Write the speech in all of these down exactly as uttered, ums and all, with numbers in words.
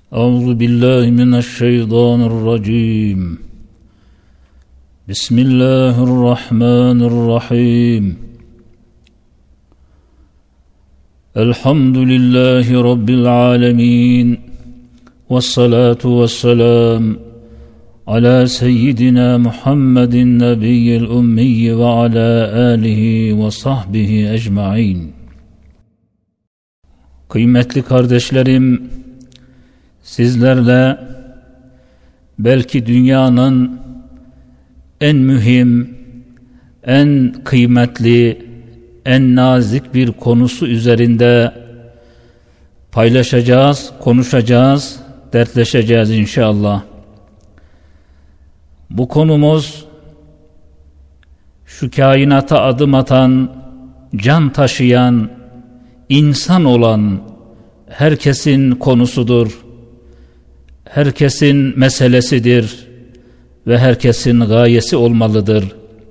Euzu billahi mineşşeytanirracim. Bismillahirrahmanirrahim. Elhamdülillahi Rabbil alemin. Vessalatu vesselam ala seyyidina Muhammedin nebiyyil ummiyi ve ala alihi ve sahbihi ecmaîn. Kıymetli kardeşlerim, sizlerle belki dünyanın en mühim, en kıymetli, en nazik bir konusu üzerinde paylaşacağız, konuşacağız, dertleşeceğiz inşallah. Bu konumuz şu kainata adım atan, can taşıyan, insan olan herkesin konusudur. Herkesin meselesidir ve herkesin gayesi olmalıdır.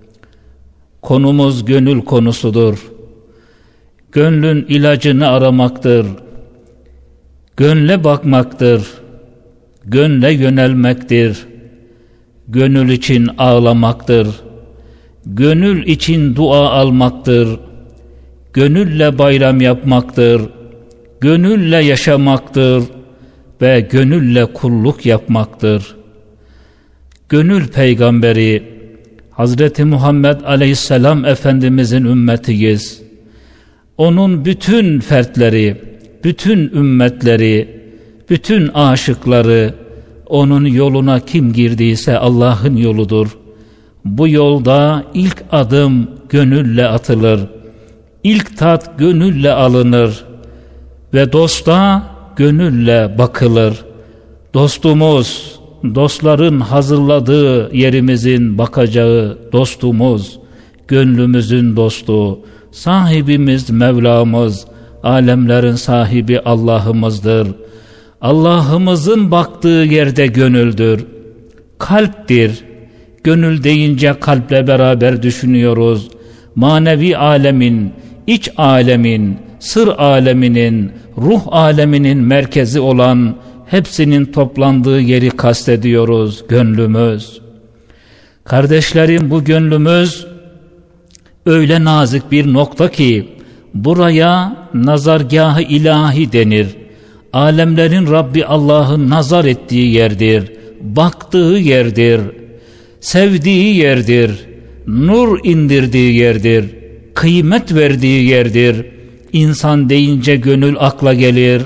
Konumuz gönül konusudur. Gönlün ilacını aramaktır. Gönle bakmaktır. Gönle yönelmektir. Gönül için ağlamaktır. Gönül için dua almaktır. Gönülle bayram yapmaktır. Gönülle yaşamaktır ve gönülle kulluk yapmaktır. Gönül peygamberi Hazreti Muhammed Aleyhisselam Efendimizin ümmetiyiz. Onun bütün fertleri, bütün ümmetleri, bütün aşıkları, onun yoluna kim girdiyse Allah'ın yoludur. Bu yolda ilk adım gönülle atılır. İlk tat gönülle alınır ve dosta gönülle bakılır. Dostumuz, dostların hazırladığı yerimizin bakacağı dostumuz, gönlümüzün dostu, sahibimiz Mevlamız, alemlerin sahibi Allah'ımızdır. Allah'ımızın baktığı yerde gönüldür, kalptir. Gönül deyince kalple beraber düşünüyoruz. Manevi alemin, iç alemin, sır aleminin, ruh aleminin merkezi olan hepsinin toplandığı yeri kastediyoruz, gönlümüz. Kardeşlerim, bu gönlümüz öyle nazik bir nokta ki buraya nazargâh-ı ilahi denir. Alemlerin Rabbi Allah'ın nazar ettiği yerdir, baktığı yerdir, sevdiği yerdir, nur indirdiği yerdir, kıymet verdiği yerdir. İnsan deyince gönül akla gelir.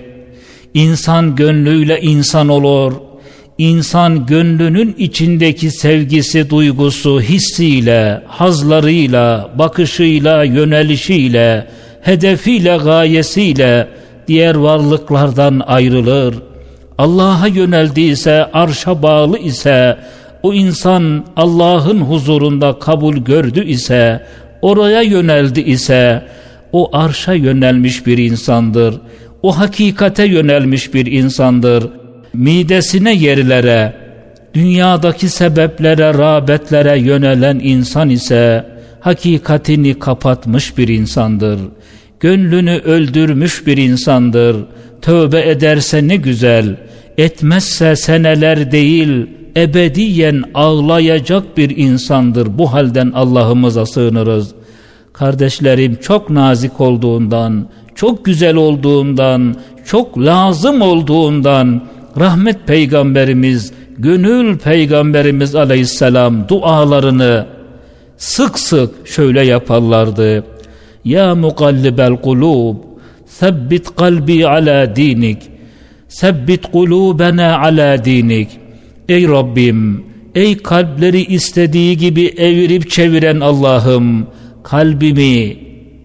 İnsan gönlüyle insan olur. İnsan gönlünün içindeki sevgisi, duygusu, hissiyle, hazlarıyla, bakışıyla, yönelişiyle, hedefiyle, gayesiyle diğer varlıklardan ayrılır. Allah'a yöneldiyse, arşa bağlı ise, o insan Allah'ın huzurunda kabul gördü ise, oraya yöneldi ise, o arşa yönelmiş bir insandır. O hakikate yönelmiş bir insandır. Midesine yerlere, dünyadaki sebeplere, rağbetlere yönelen insan ise hakikatini kapatmış bir insandır. Gönlünü öldürmüş bir insandır. Tövbe ederse ne güzel, etmezse seneler değil, ebediyen ağlayacak bir insandır. Bu halden Allah'ımıza sığınırız. Kardeşlerim, çok nazik olduğundan, çok güzel olduğundan, çok lazım olduğundan rahmet peygamberimiz, gönül peygamberimiz aleyhisselam dualarını sık sık şöyle yaparlardı. Ya mukallibel kulub, sebbit kalbi ala dinik, sebbit kulubena ala dinik. Ey Rabbim, ey kalpleri istediği gibi evirip çeviren Allah'ım, kalbimi,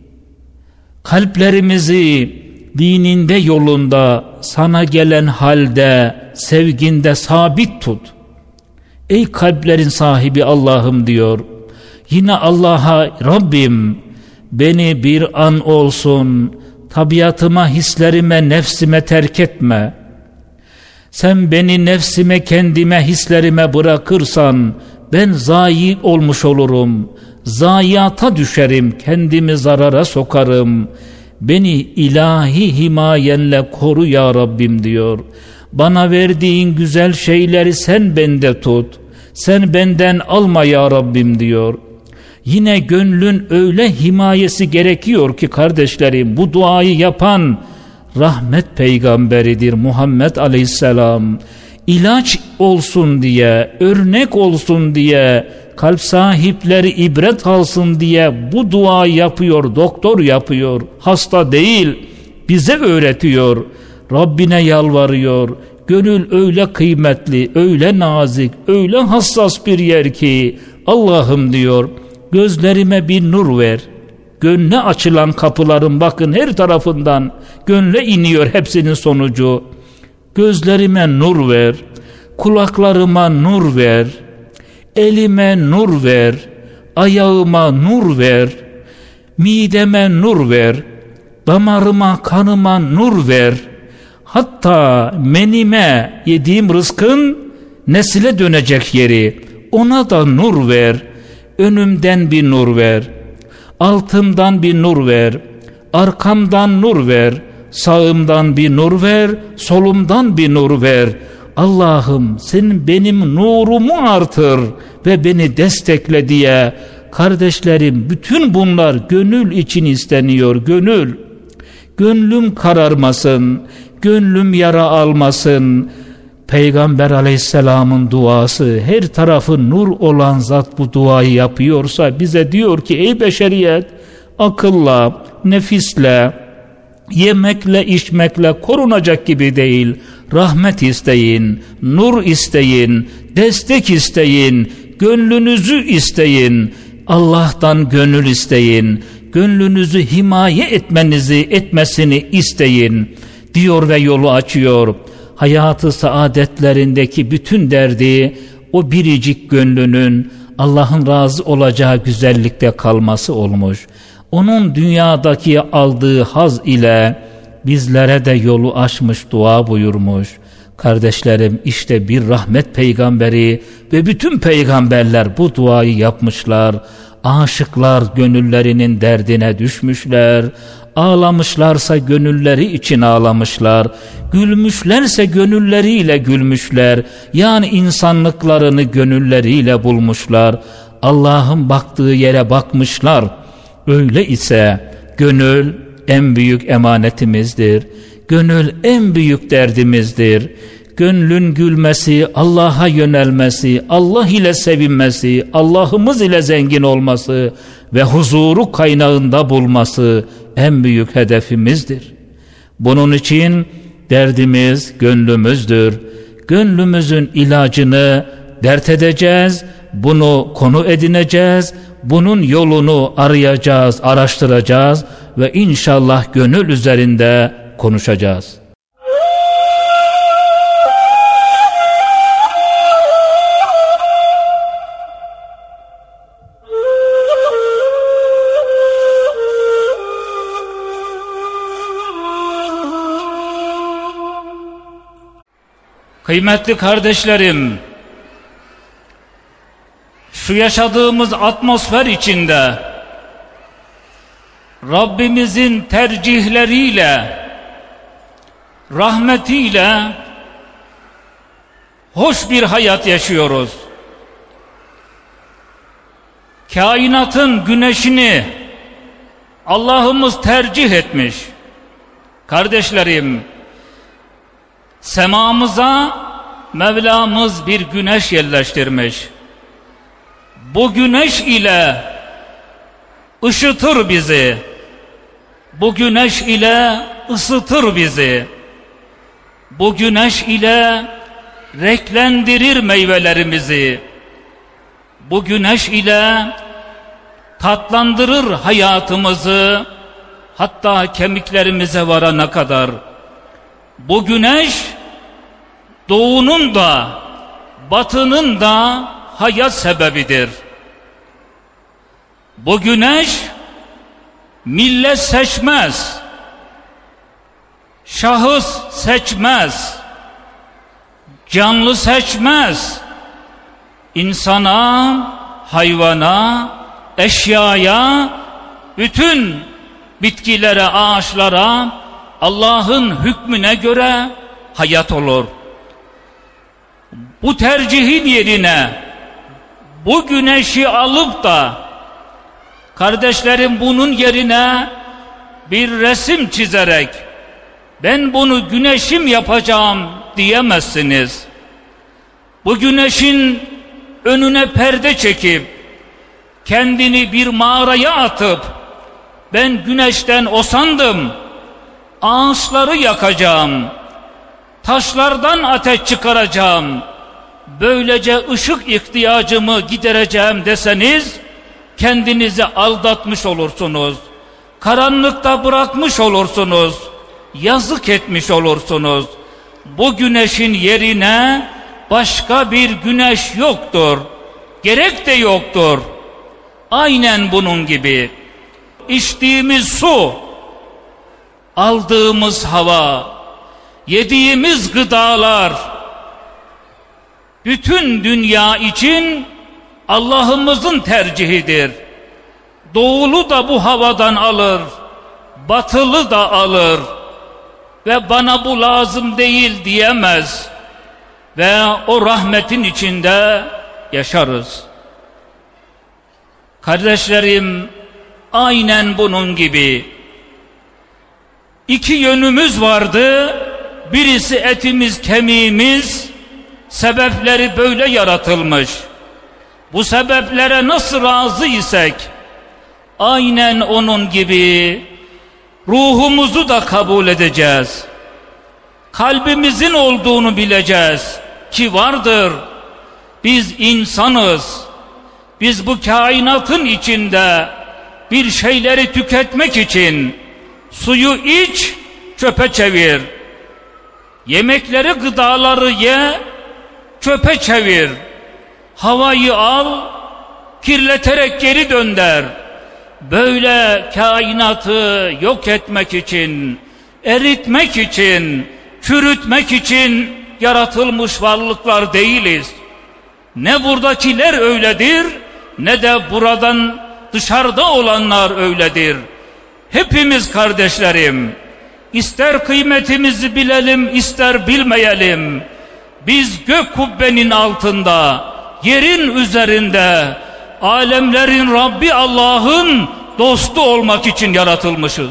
kalplerimizi dininde, yolunda, sana gelen halde, sevginde sabit tut. Ey kalplerin sahibi Allah'ım diyor. Yine Allah'a, Rabbim beni bir an olsun tabiatıma, hislerime, nefsime terk etme. Sen beni nefsime, kendime, hislerime bırakırsan ben zayi olmuş olurum. Zayiata düşerim, kendimi zarara sokarım. Beni ilahi himayenle koru ya Rabbim diyor. Bana verdiğin güzel şeyleri sen bende tut. Sen benden alma ya Rabbim diyor. Yine gönlün öyle himayesi gerekiyor ki kardeşlerim, bu duayı yapan rahmet peygamberidir Muhammed Aleyhisselam. İlaç olsun diye, örnek olsun diye, kalp sahipleri ibret alsın diye bu duayı yapıyor, doktor yapıyor, hasta değil, bize öğretiyor, Rabbine yalvarıyor. Gönül öyle kıymetli, öyle nazik, öyle hassas bir yer ki Allah'ım diyor, gözlerime bir nur ver. Gönle açılan kapıların bakın her tarafından gönle iniyor hepsinin sonucu. Gözlerime nur ver, kulaklarıma nur ver, elime nur ver, ayağıma nur ver, mideme nur ver, damarıma, kanıma nur ver. Hatta menime, yediğim rızkın nesile dönecek yeri, ona da nur ver. Önümden bir nur ver, altımdan bir nur ver, arkamdan nur ver, sağımdan bir nur ver, solumdan bir nur ver. Allah'ım sen benim nurumu artır ve beni destekle diye. Kardeşlerim, bütün bunlar gönül için isteniyor, gönül. Gönlüm kararmasın, gönlüm yara almasın. Peygamber Aleyhisselam'ın duası, her tarafı nur olan zat bu duayı yapıyorsa bize diyor ki ey beşeriyet, akılla, nefisle, yemekle, içmekle korunacak gibi değil. Rahmet isteyin, nur isteyin, destek isteyin, gönlünüzü isteyin, Allah'tan gönül isteyin, gönlünüzü himaye etmenizi, etmesini isteyin diyor ve yolu açıyor. Hayatı saadetlerindeki bütün derdi o biricik gönlünün Allah'ın razı olacağı güzellikte kalması olmuş. Onun dünyadaki aldığı haz ile bizlere de yolu açmış, dua buyurmuş. Kardeşlerim, işte bir rahmet peygamberi ve bütün peygamberler bu duayı yapmışlar. Aşıklar gönüllerinin derdine düşmüşler. Ağlamışlarsa gönülleri için ağlamışlar. Gülmüşlerse gönülleriyle gülmüşler. Yani insanlıklarını gönülleriyle bulmuşlar. Allah'ın baktığı yere bakmışlar. Öyle ise gönül en büyük emanetimizdir. Gönül en büyük derdimizdir. Gönlün gülmesi, Allah'a yönelmesi, Allah ile sevinmesi, Allah'ımız ile zengin olması ve huzuru kaynağında bulması en büyük hedefimizdir. Bunun için derdimiz gönlümüzdür. Gönlümüzün ilacını dert edeceğiz, bunu konu edineceğiz, bunun yolunu arayacağız, araştıracağız ve inşallah gönül üzerinde konuşacağız. Kıymetli kardeşlerim, şu yaşadığımız atmosfer içinde Rabbimizin tercihleriyle, rahmetiyle hoş bir hayat yaşıyoruz. Kainatın güneşini Allah'ımız tercih etmiş. Kardeşlerim, semamıza Mevlamız bir güneş yerleştirmiş. Bu güneş ile ışıtır bizi. Bu güneş ile ısıtır bizi. Bu güneş ile renklendirir meyvelerimizi. Bu güneş ile tatlandırır hayatımızı, hatta kemiklerimize varana kadar. Bu güneş doğunun da batının da hayat sebebidir. Bu güneş millet seçmez, şahıs seçmez, canlı seçmez. İnsana, hayvana, eşyaya, bütün bitkilere, ağaçlara Allah'ın hükmüne göre hayat olur. Bu tercihin yerine bu güneşi alıp da kardeşlerim bunun yerine bir resim çizerek ben bunu güneşim yapacağım diyemezsiniz. Bu güneşin önüne perde çekip kendini bir mağaraya atıp ben güneşten osandım, ağaçları yakacağım, taşlardan ateş çıkaracağım, böylece ışık ihtiyacımı gidereceğim deseniz kendinizi aldatmış olursunuz. Karanlıkta bırakmış olursunuz. Yazık etmiş olursunuz. Bu güneşin yerine başka bir güneş yoktur. Gerek de yoktur. Aynen bunun gibi. İçtiğimiz su, aldığımız hava, yediğimiz gıdalar, bütün dünya için Allah'ımızın tercihidir. Doğulu da bu havadan alır, batılı da alır ve bana bu lazım değil diyemez ve o rahmetin içinde yaşarız. Kardeşlerim, aynen bunun gibi iki yönümüz vardı. Birisi etimiz, kemiğimiz, sebepleri böyle yaratılmış. Bu sebeplere nasıl razı isek aynen onun gibi ruhumuzu da kabul edeceğiz. Kalbimizin olduğunu bileceğiz ki vardır. Biz insanız. Biz bu kainatın içinde bir şeyleri tüketmek için suyu iç, çöpe çevir. Yemekleri, gıdaları ye, çöpe çevir. Havayı al, kirleterek geri dönder. Böyle kainatı yok etmek için, eritmek için, çürütmek için yaratılmış varlıklar değiliz. Ne buradakiler öyledir, ne de buradan dışarıda olanlar öyledir. Hepimiz kardeşlerim, ister kıymetimizi bilelim, ister bilmeyelim, biz gök kubbenin altında, yerin üzerinde, alemlerin Rabbi Allah'ın dostu olmak için yaratılmışız.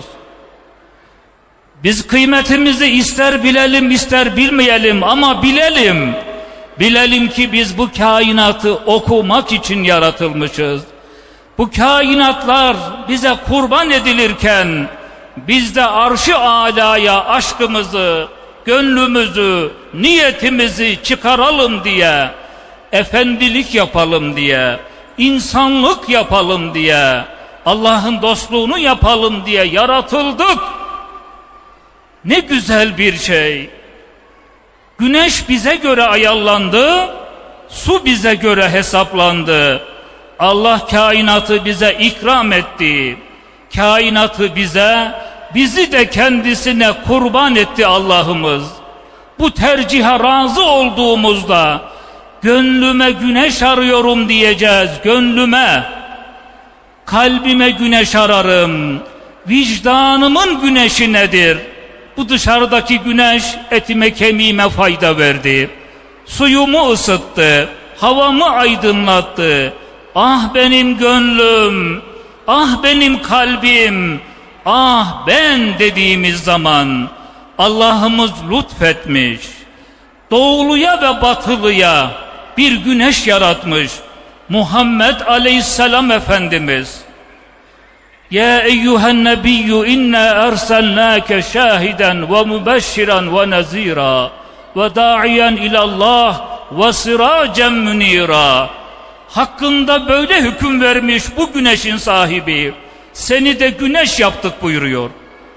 Biz kıymetimizi ister bilelim, ister bilmeyelim ama bilelim. Bilelim ki biz bu kainatı okumak için yaratılmışız. Bu kainatlar bize kurban edilirken biz de arş-ı alaya aşkımızı, gönlümüzü, niyetimizi çıkaralım diye, efendilik yapalım diye, insanlık yapalım diye, Allah'ın dostluğunu yapalım diye yaratıldık. Ne güzel bir şey. Güneş bize göre ayarlandı, su bize göre hesaplandı. Allah kainatı bize ikram etti. Kainatı bize, bizi de kendisine kurban etti Allah'ımız. Bu tercihe razı olduğumuzda gönlüme güneş arıyorum diyeceğiz, gönlüme. Kalbime güneş ararım. Vicdanımın güneşi nedir? Bu dışarıdaki güneş etime kemiğime fayda verdi. Suyumu ısıttı, havamı aydınlattı. Ah benim gönlüm, ah benim kalbim, ah ben dediğimiz zaman Allah'ımız lütfetmiş. Doğuluya ve batılıya bir güneş yaratmış. Muhammed Aleyhisselam Efendimiz. Ya eyyühen nebiyyü inna erselnâke şahiden ve mübeşşiran ve nezîrâ ve dâ'iyen ilallah ve sirâcen münîrâ. Hakkında böyle hüküm vermiş bu güneşin sahibi. Seni de güneş yaptık buyuruyor.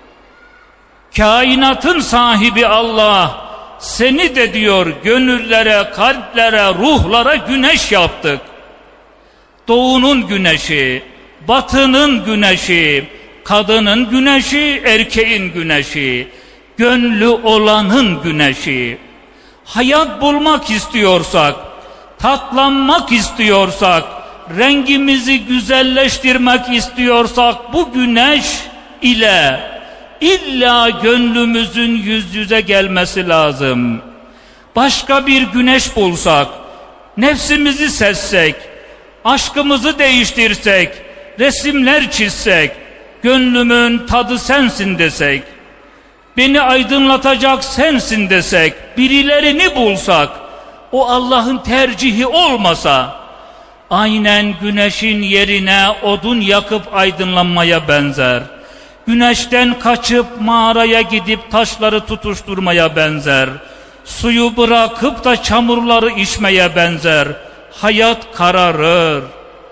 Kainatın sahibi Allah, seni de diyor gönüllere, kalplere, ruhlara güneş yaptık. Doğunun güneşi, batının güneşi, kadının güneşi, erkeğin güneşi, gönlü olanın güneşi. Hayat bulmak istiyorsak, tatlanmak istiyorsak, rengimizi güzelleştirmek istiyorsak bu güneş ile illa gönlümüzün yüz yüze gelmesi lazım. Başka bir güneş bulsak, nefsimizi sezsek, aşkımızı değiştirsek, resimler çizsek, gönlümün tadı sensin desek, beni aydınlatacak sensin desek, birilerini bulsak, o Allah'ın tercihi olmasa, aynen güneşin yerine odun yakıp aydınlanmaya benzer. Güneşten kaçıp mağaraya gidip taşları tutuşturmaya benzer. Suyu bırakıp da çamurları içmeye benzer. Hayat kararır.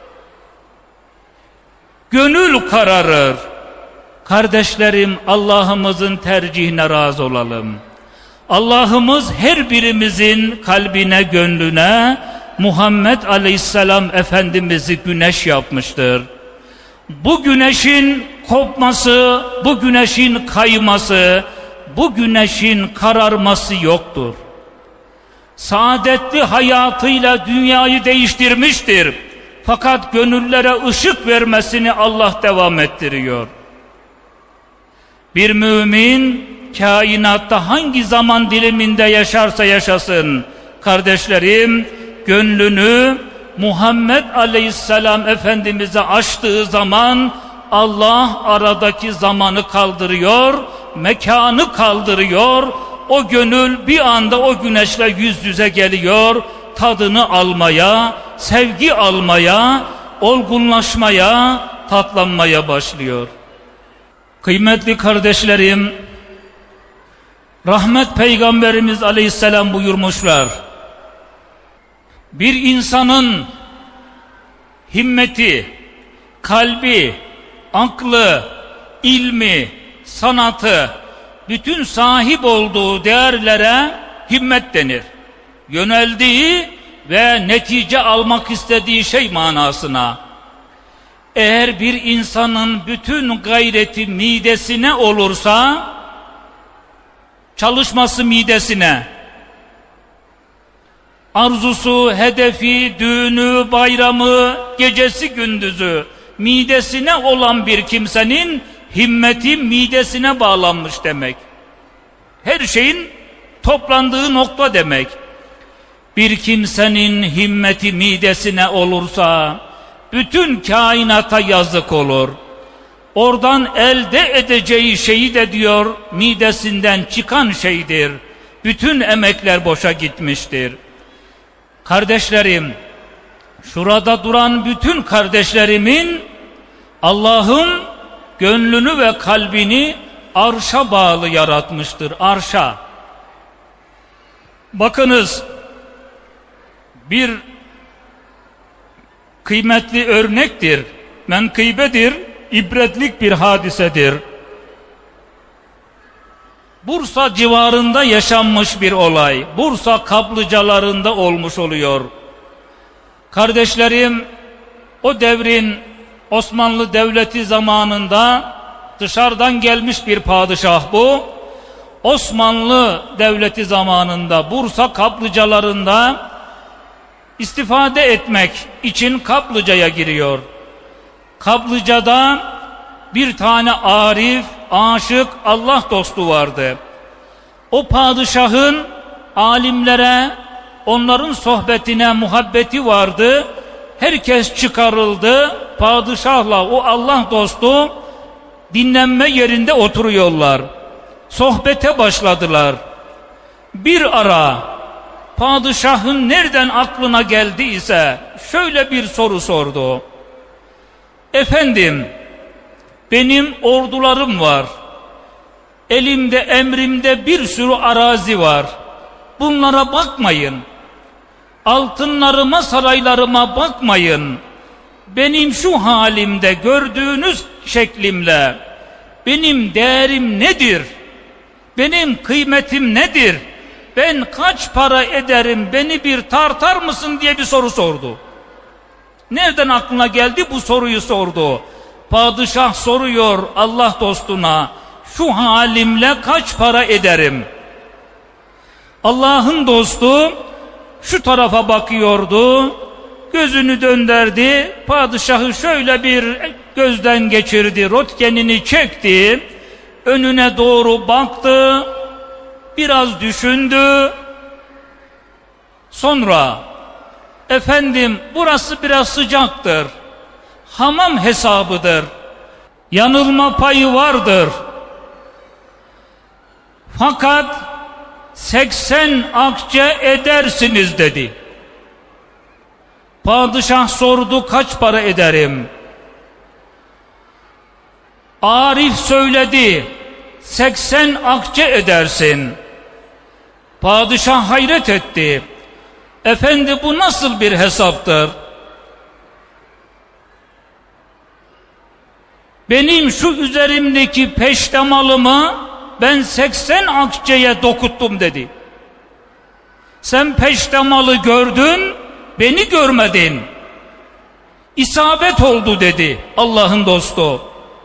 Gönül kararır. Kardeşlerim, Allah'ımızın tercihine razı olalım. Allah'ımız her birimizin kalbine, gönlüne Muhammed Aleyhisselam Efendimiz'i güneş yapmıştır. Bu güneşin kopması, bu güneşin kayması, bu güneşin kararması yoktur. Saadetli hayatıyla dünyayı değiştirmiştir. Fakat gönüllere ışık vermesini Allah devam ettiriyor. Bir mümin kainatta hangi zaman diliminde yaşarsa yaşasın, kardeşlerim, gönlünü Muhammed Aleyhisselam Efendimiz'e açtığı zaman Allah aradaki zamanı kaldırıyor, mekanı kaldırıyor. O gönül bir anda o güneşle yüz yüze geliyor, tadını almaya, sevgi almaya, olgunlaşmaya, tatlanmaya başlıyor. Kıymetli kardeşlerim, rahmet Peygamberimiz Aleyhisselam buyurmuşlar: bir insanın himmeti, kalbi, aklı, ilmi, sanatı, bütün sahip olduğu değerlere himmet denir. Yöneldiği ve netice almak istediği şey manasına. Eğer bir insanın bütün gayreti midesine olursa, çalışması midesine, arzusu, hedefi, düğünü, bayramı, gecesi, gündüzü midesine olan bir kimsenin himmeti midesine bağlanmış demek. Her şeyin toplandığı nokta demek. Bir kimsenin himmeti midesine olursa bütün kainata yazık olur. Oradan elde edeceği şeyi de diyor midesinden çıkan şeydir. Bütün emekler boşa gitmiştir. Kardeşlerim, şurada duran bütün kardeşlerimin Allah'ın gönlünü ve kalbini arşa bağlı yaratmıştır, arşa. Bakınız, bir kıymetli örnektir, menkıbedir, ibretlik bir hadisedir. Bursa civarında yaşanmış bir olay, Bursa kaplıcalarında olmuş oluyor. Kardeşlerim, o devrin Osmanlı Devleti zamanında dışarıdan gelmiş bir padişah bu. Osmanlı Devleti zamanında Bursa kaplıcalarında istifade etmek için kaplıcaya giriyor. Kaplıcada bir tane arif, aşık, Allah dostu vardı. O padişahın alimlere, onların sohbetine muhabbeti vardı. Herkes çıkarıldı. Padişahla o Allah dostu dinlenme yerinde oturuyorlar. Sohbete başladılar. Bir ara padişahın nereden aklına geldiyse şöyle bir soru sordu. Efendim, benim ordularım var. Elimde, emrimde bir sürü arazi var. Bunlara bakmayın. Altınlarıma, saraylarıma bakmayın. Benim şu halimde, gördüğünüz şeklimle benim değerim nedir? Benim kıymetim nedir? Ben kaç para ederim? Beni bir tartar mısın diye bir soru sordu. Nereden aklına geldi bu soruyu sordu? Padişah soruyor Allah dostuna, şu halimle kaç para ederim? Allah'ın dostu şu tarafa bakıyordu, gözünü döndürdü, padişahı şöyle bir gözden geçirdi, röntgenini çekti, önüne doğru baktı, biraz düşündü. Sonra, efendim burası biraz sıcaktır, hamam hesabıdır, yanılma payı vardır. Fakat seksen akçe edersiniz dedi. Padişah sordu, kaç para ederim? Arif söyledi, seksen akçe edersin. Padişah hayret etti. Efendi bu nasıl bir hesaptır? Benim şu üzerimdeki peştemalımı ben seksen akçeye dokuttum dedi. Sen peştemalı gördün, beni görmedin. İsabet oldu dedi Allah'ın dostu.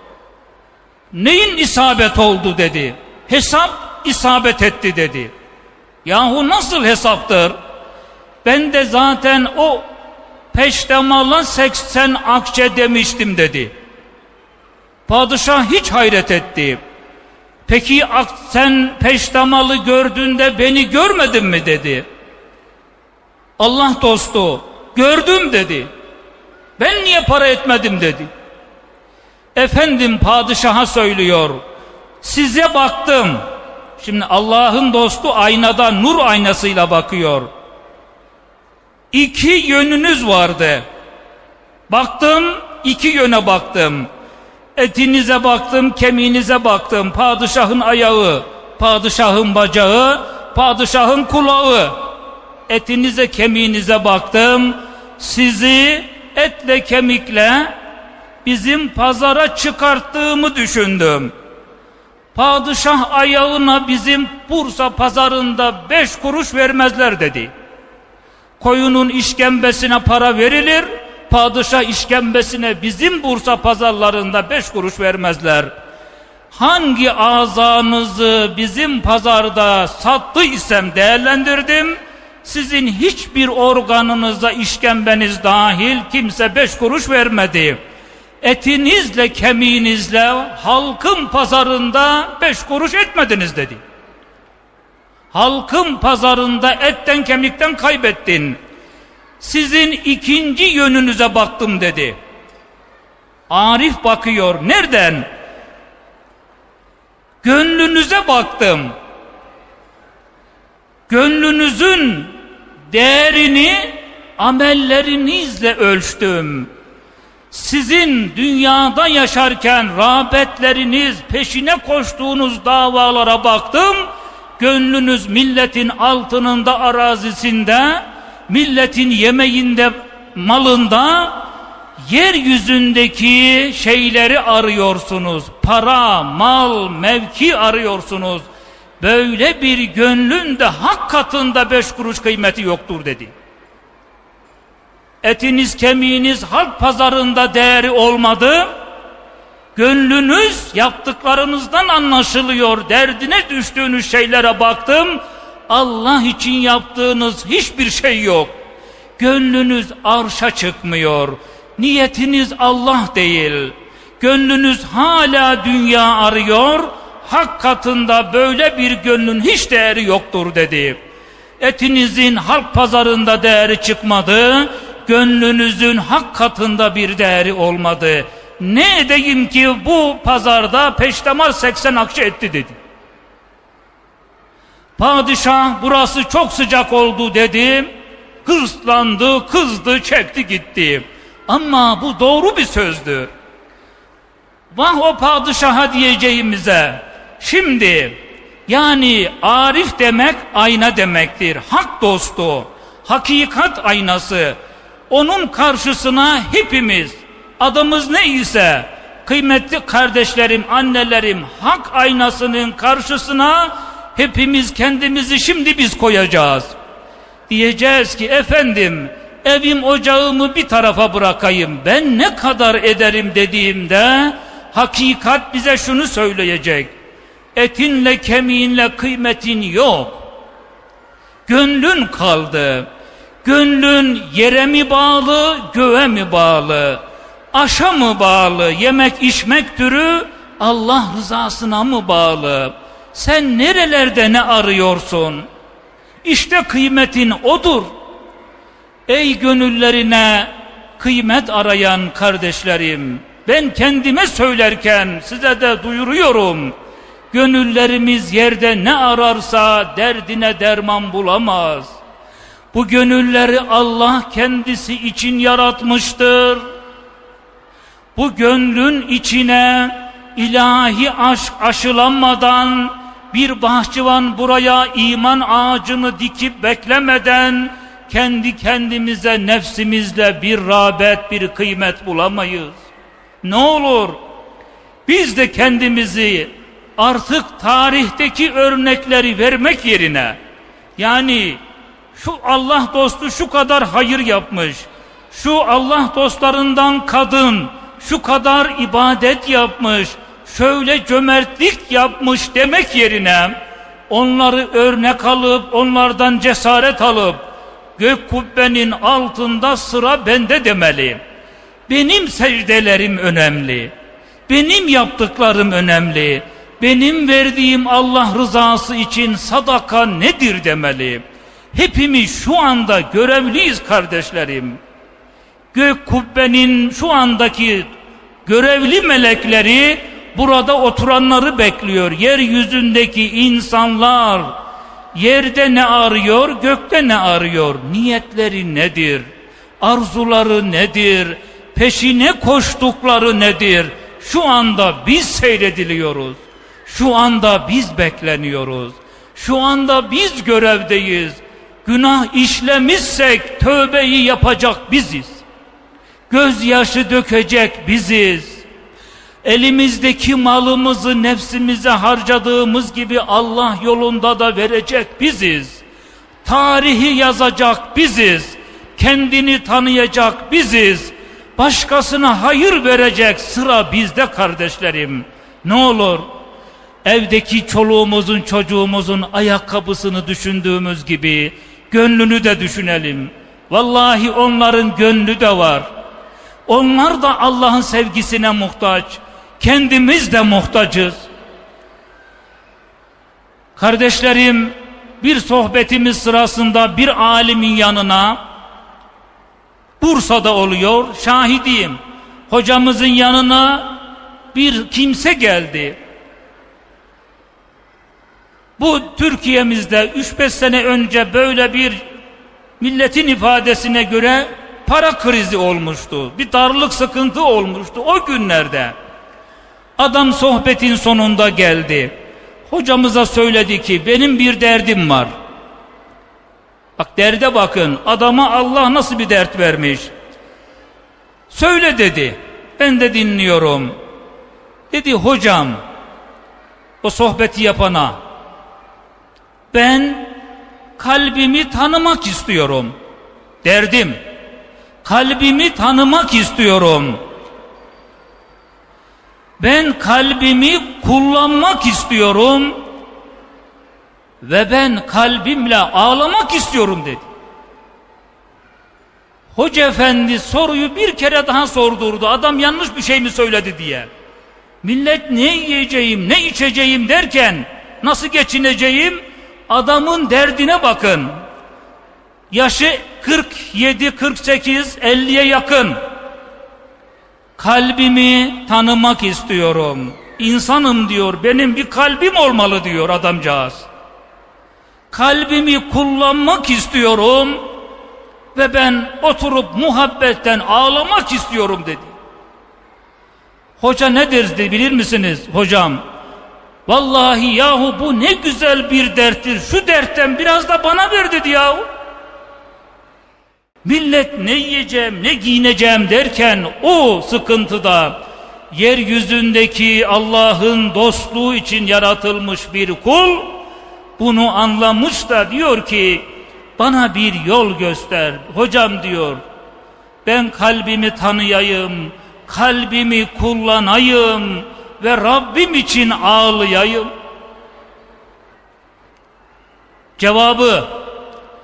Neyin isabet oldu dedi. Hesap isabet etti dedi. Yahu nasıl hesaptır? Ben de zaten o peştemala seksen akçe demiştim dedi. Padişah hiç hayret etti. Peki sen peştemalı gördüğünde beni görmedin mi dedi. Allah dostu, gördüm dedi. Ben niye para etmedim dedi. Efendim padişaha söylüyor, size baktım. Şimdi Allah'ın dostu aynada nur aynasıyla bakıyor. İki yönünüz vardı. Baktım, iki yöne baktım. Etinize baktım, kemiğinize baktım. Padişahın ayağı, padişahın bacağı, padişahın kulağı. Etinize, kemiğinize baktım. Sizi etle kemikle bizim pazara çıkarttığımı düşündüm. Padişah ayağına bizim Bursa pazarında beş kuruş vermezler dedi. Koyunun işkembesine para verilir, padişah işkembesine bizim Bursa pazarlarında beş kuruş vermezler. Hangi azanızı bizim pazarda sattıysam değerlendirdim, sizin hiçbir organınıza işkembeniz dahil kimse beş kuruş vermedi. Etinizle kemiğinizle halkın pazarında beş kuruş etmediniz dedi. Halkın pazarında etten kemikten kaybettin. Sizin ikinci yönünüze baktım dedi. Arif bakıyor. Nereden? Gönlünüze baktım. Gönlünüzün değerini amellerinizle ölçtüm. Sizin dünyada yaşarken rağbetleriniz, peşine koştuğunuz davalara baktım. Gönlünüz milletin altınında, arazisinde, milletin yemeğinde, malında, yeryüzündeki şeyleri arıyorsunuz. Para, mal, mevki arıyorsunuz. Böyle bir gönlün de hak katında beş kuruş kıymeti yoktur dedi. Etiniz, kemiğiniz halk pazarında değeri olmadı. Gönlünüz yaptıklarınızdan anlaşılıyor. Derdine düştüğünüz şeylere baktım. Allah için yaptığınız hiçbir şey yok. Gönlünüz arşa çıkmıyor. Niyetiniz Allah değil. Gönlünüz hala dünya arıyor. Hak katında böyle bir gönlün hiç değeri yoktur dedi. Etinizin halk pazarında değeri çıkmadı. Gönlünüzün hak katında bir değeri olmadı. Ne edeyim ki bu pazarda peştemal seksen akçe etti dedi. Padişah burası çok sıcak oldu dedi. Hırslandı, kızdı, çekti gitti. Ama bu doğru bir sözdü. Vah o padişaha diyeceğimize. Şimdi yani arif demek ayna demektir. Hak dostu, hakikat aynası. Onun karşısına hepimiz, adımız neyse, kıymetli kardeşlerim, annelerim, hak aynasının karşısına hepimiz kendimizi şimdi biz koyacağız. Diyeceğiz ki efendim, evim ocağımı bir tarafa bırakayım, ben ne kadar ederim dediğimde hakikat bize şunu söyleyecek: etinle kemiğinle kıymetin yok. Gönlün kaldı. Gönlün yere mi bağlı, göğe mi bağlı? aşa mı bağlı? Yemek içmek türü Allah rızasına mı bağlı? Sen nerelerde ne arıyorsun? İşte kıymetin odur. Ey gönüllerine kıymet arayan kardeşlerim, ben kendime söylerken size de duyuruyorum. Gönüllerimiz yerde ne ararsa derdine derman bulamaz. Bu gönülleri Allah kendisi için yaratmıştır. Bu gönlün içine ilahi aşk aşılanmadan bir bahçıvan buraya iman ağacını dikip beklemeden kendi kendimize nefsimizle bir rağbet, bir kıymet bulamayız. Ne olur biz de kendimizi artık tarihteki örnekleri vermek yerine, yani şu Allah dostu şu kadar hayır yapmış, şu Allah dostlarından kadın şu kadar ibadet yapmış, şöyle cömertlik yapmış demek yerine onları örnek alıp onlardan cesaret alıp gök kubbenin altında sıra bende demeli. Benim secdelerim önemli, benim yaptıklarım önemli, benim verdiğim Allah rızası için sadaka nedir demeli. Hepimiz şu anda görevliyiz kardeşlerim. Gök kubbenin şu andaki görevli melekleri burada oturanları bekliyor. Yeryüzündeki insanlar yerde ne arıyor, gökte ne arıyor? Niyetleri nedir? Arzuları nedir? Peşine koştukları nedir? Şu anda biz seyrediliyoruz. Şu anda biz bekleniyoruz. Şu anda biz görevdeyiz. Günah işlemişsek tövbeyi yapacak biziz. Gözyaşı dökecek biziz. Elimizdeki malımızı nefsimize harcadığımız gibi Allah yolunda da verecek biziz. Tarihi yazacak biziz. Kendini tanıyacak biziz. Başkasına hayır verecek sıra bizde kardeşlerim. Ne olur evdeki çoluğumuzun çocuğumuzun ayakkabısını düşündüğümüz gibi gönlünü de düşünelim. Vallahi onların gönlü de var. Onlar da Allah'ın sevgisine muhtaç. Kendimiz de muhtacız. Kardeşlerim, bir sohbetimiz sırasında bir alimin yanına, Bursa'da oluyor, şahidiyim. Hocamızın yanına bir kimse geldi. Bu Türkiye'mizde üç beş sene önce böyle bir milletin ifadesine göre para krizi olmuştu. Bir darlık sıkıntı olmuştu o günlerde. Adam sohbetin sonunda geldi. Hocamıza söyledi ki benim bir derdim var. Bak derde bakın, adama Allah nasıl bir dert vermiş. Söyle dedi. Ben de dinliyorum. Dedi hocam, o sohbeti yapana, ben kalbimi tanımak istiyorum. Derdim, kalbimi tanımak istiyorum. Ben kalbimi kullanmak istiyorum ve ben kalbimle ağlamak istiyorum dedi. Hoca efendi soruyu bir kere daha sordurdu. Adam yanlış bir şey mi söyledi diye. Millet ne yiyeceğim, ne içeceğim derken nasıl geçineceğim? Adamın derdine bakın. Yaşı kırk yedi, kırk sekiz, elliye yakın. Kalbimi tanımak istiyorum. İnsanım diyor, benim bir kalbim olmalı diyor adamcağız. Kalbimi kullanmak istiyorum ve ben oturup muhabbetten ağlamak istiyorum dedi. Hoca ne derdi bilir misiniz hocam? Vallahi yahu bu ne güzel bir derttir. Şu dertten biraz da bana ver dedi yahu. Millet ne yiyeceğim, ne giyineceğim derken o sıkıntıda yeryüzündeki Allah'ın dostluğu için yaratılmış bir kul bunu anlamış da diyor ki bana bir yol göster. Hocam diyor, ben kalbimi tanıyayım, kalbimi kullanayım ve Rabbim için ağlayayım. Cevabı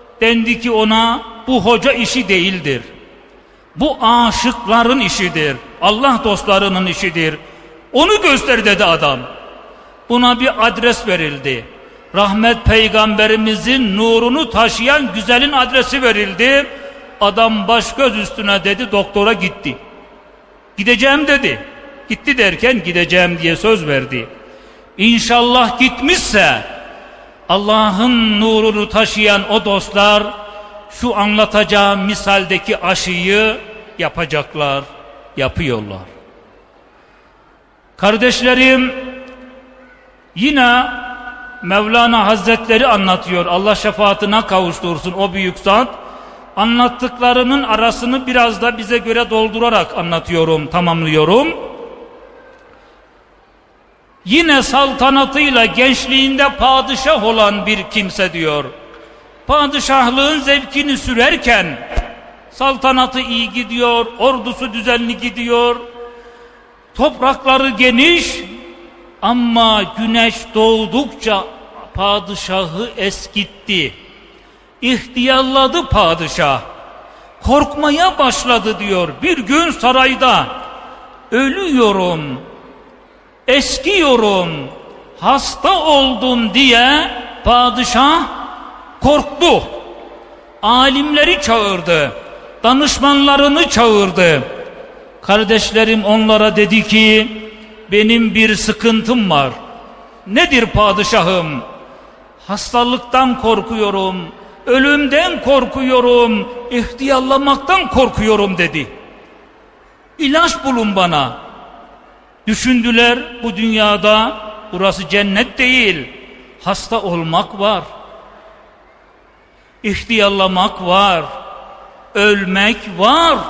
dendi ki ona, bu hoca işi değildir. Bu aşıkların işidir. Allah dostlarının işidir. Onu göster dedi adam. Buna bir adres verildi. Rahmet peygamberimizin nurunu taşıyan güzelin adresi verildi. Adam baş göz üstüne dedi, doktora gitti. Gideceğim dedi. Gitti derken gideceğim diye söz verdi. İnşallah gitmişse Allah'ın nurunu taşıyan o dostlar şu anlatacağım misaldeki aşıyı yapacaklar, yapıyorlar. Kardeşlerim, yine Mevlana Hazretleri anlatıyor. Allah şefaatine kavuştursun o büyük zat. Anlattıklarının arasını biraz da bize göre doldurarak anlatıyorum, tamamlıyorum. Yine saltanatıyla gençliğinde padişah olan bir kimse diyor. Padişahlığın zevkini sürerken saltanatı iyi gidiyor, ordusu düzenli gidiyor, toprakları geniş, ama güneş doğdukça padişahı eskitti. İhtiyarladı padişah. Korkmaya başladı diyor. Bir gün sarayda ölüyorum, eskiyorum, hasta oldum diye padişah korktu. Alimleri çağırdı, danışmanlarını çağırdı. Kardeşlerim onlara dedi ki, benim bir sıkıntım var. Nedir padişahım? Hastalıktan korkuyorum, ölümden korkuyorum, ihtiyarlamaktan korkuyorum dedi. İlaç bulun bana. Düşündüler, bu dünyada burası cennet değil. Hasta olmak var, ihtiyarlamak var, ölmek var.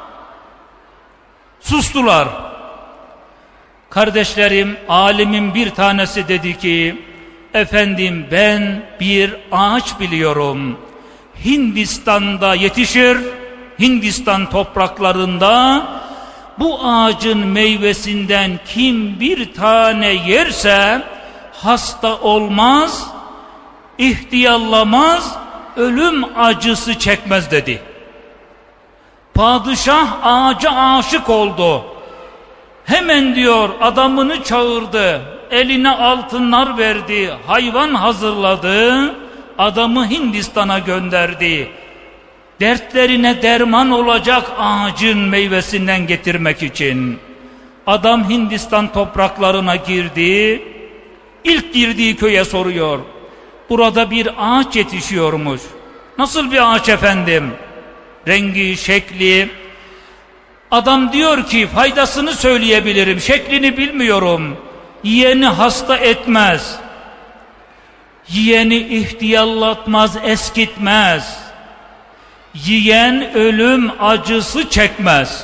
Sustular. Kardeşlerim, alimin bir tanesi dedi ki, efendim ben bir ağaç biliyorum. Hindistan'da yetişir, Hindistan topraklarında. Bu ağacın meyvesinden kim bir tane yerse hasta olmaz, ihtiyarlamaz, ölüm acısı çekmez dedi. Padişah ağaca aşık oldu. Hemen diyor adamını çağırdı, eline altınlar verdi, hayvan hazırladı, adamı Hindistan'a gönderdi. Dertlerine derman olacak ağacın meyvesinden getirmek için. Adam Hindistan topraklarına girdi, ilk girdiği köye soruyor, burada bir ağaç yetişiyormuş. Nasıl bir ağaç efendim? Rengi, şekli. Adam diyor ki, faydasını söyleyebilirim, şeklini bilmiyorum. Yiyeni hasta etmez, yiyeni ihtiyarlatmaz, eskitmez, yiyen ölüm acısı çekmez.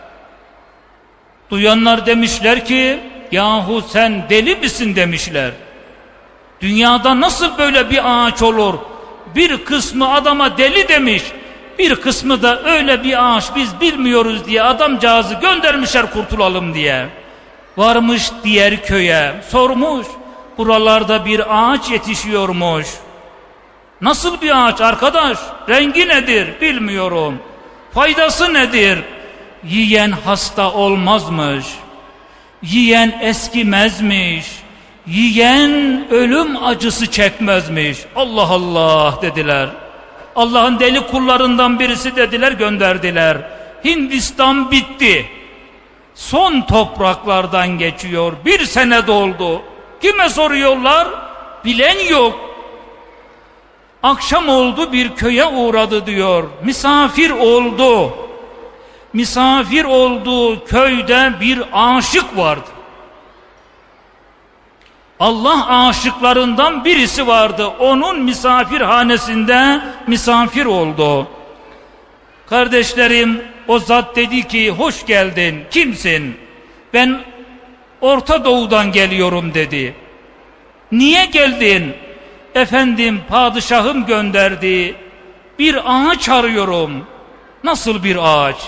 Duyanlar demişler ki, yahu sen deli misin demişler. Dünyada nasıl böyle bir ağaç olur? Bir kısmı adama deli demiş, bir kısmı da öyle bir ağaç biz bilmiyoruz diye adamcağızı göndermişler kurtulalım diye. Varmış diğer köye, sormuş, buralarda bir ağaç yetişiyormuş. Nasıl bir ağaç arkadaş? Rengi nedir? Bilmiyorum. Faydası nedir? Yiyen hasta olmazmış, yiyen eskimezmiş, yiyen ölüm acısı çekmezmiş. Allah Allah dediler. Allah'ın deli kullarından birisi dediler, gönderdiler. Hindistan bitti. Son topraklardan geçiyor. Bir sene doldu. Kime soruyorlar? Bilen yok. Akşam oldu, bir köye uğradı diyor. Misafir oldu. Misafir olduğu köyde bir aşık vardı. Allah aşıklarından birisi vardı. Onun misafirhanesinde misafir oldu. Kardeşlerim, o zat dedi ki, hoş geldin, kimsin? Ben Orta Doğu'dan geliyorum dedi. Niye geldin? Efendim padişahım gönderdi. Bir ağaç arıyorum. Nasıl bir ağaç?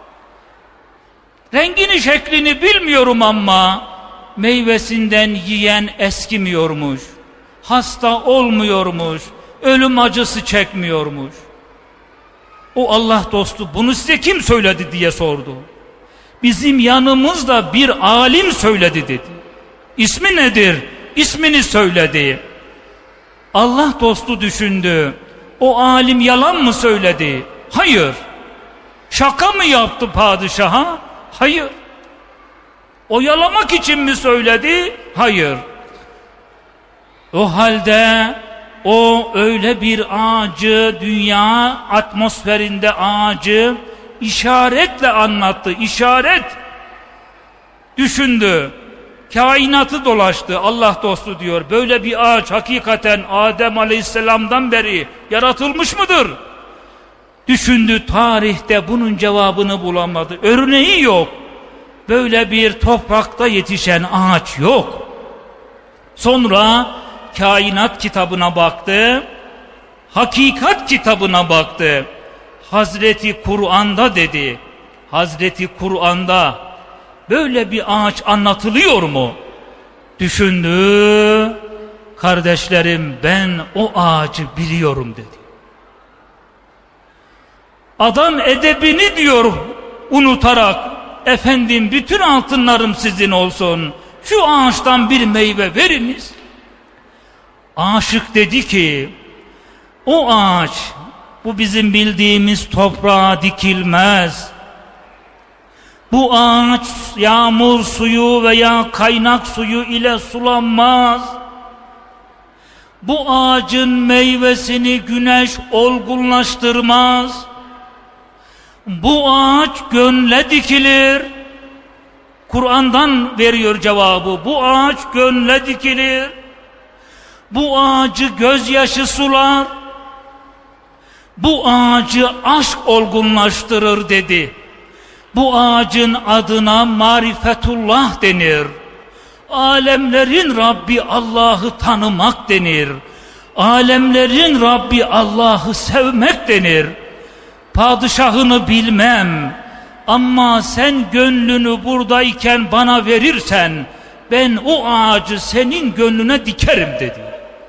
Rengini şeklini bilmiyorum ama meyvesinden yiyen eskimiyormuş, hasta olmuyormuş, ölüm acısı çekmiyormuş. O Allah dostu bunu size kim söyledi diye sordu. Bizim yanımızda bir alim söyledi dedi. İsmi nedir? İsmini söyledi. Allah dostu düşündü. O alim yalan mı söyledi? Hayır. Şaka mı yaptı padişaha? Hayır. Oyalamak için mi söyledi? Hayır. O halde o öyle bir ağacı, dünya atmosferinde ağacı işaretle anlattı. İşaret. Düşündü. Kainatı dolaştı. Allah dostu diyor. Böyle bir ağaç hakikaten Adem Aleyhisselam'dan beri yaratılmış mıdır? Düşündü, tarihte bunun cevabını bulamadı. Örneği yok. Böyle bir toprakta yetişen ağaç yok. Sonra kainat kitabına baktı. Hakikat kitabına baktı. Hazreti Kur'an'da dedi. Hazreti Kur'an'da böyle bir ağaç anlatılıyor mu? Düşündü. Kardeşlerim, ben o ağacı biliyorum dedi. Adam edebini diyor unutarak, efendim bütün altınlarım sizin olsun, şu ağaçtan bir meyve veriniz. Aşık dedi ki, o ağaç bu bizim bildiğimiz toprağa dikilmez. Bu ağaç yağmur suyu veya kaynak suyu ile sulanmaz. Bu ağacın meyvesini güneş olgunlaştırmaz. Bu ağaç gönle dikilir. Kur'an'dan veriyor cevabı. Bu ağaç gönle dikilir. Bu ağacı gözyaşı sular. Bu ağacı aşk olgunlaştırır dedi. Bu ağacın adına marifetullah denir. Alemlerin Rabbi Allah'ı tanımak denir. Alemlerin Rabbi Allah'ı sevmek denir. Padişahını bilmem ama sen gönlünü buradayken bana verirsen ben o ağacı senin gönlüne dikerim dedi.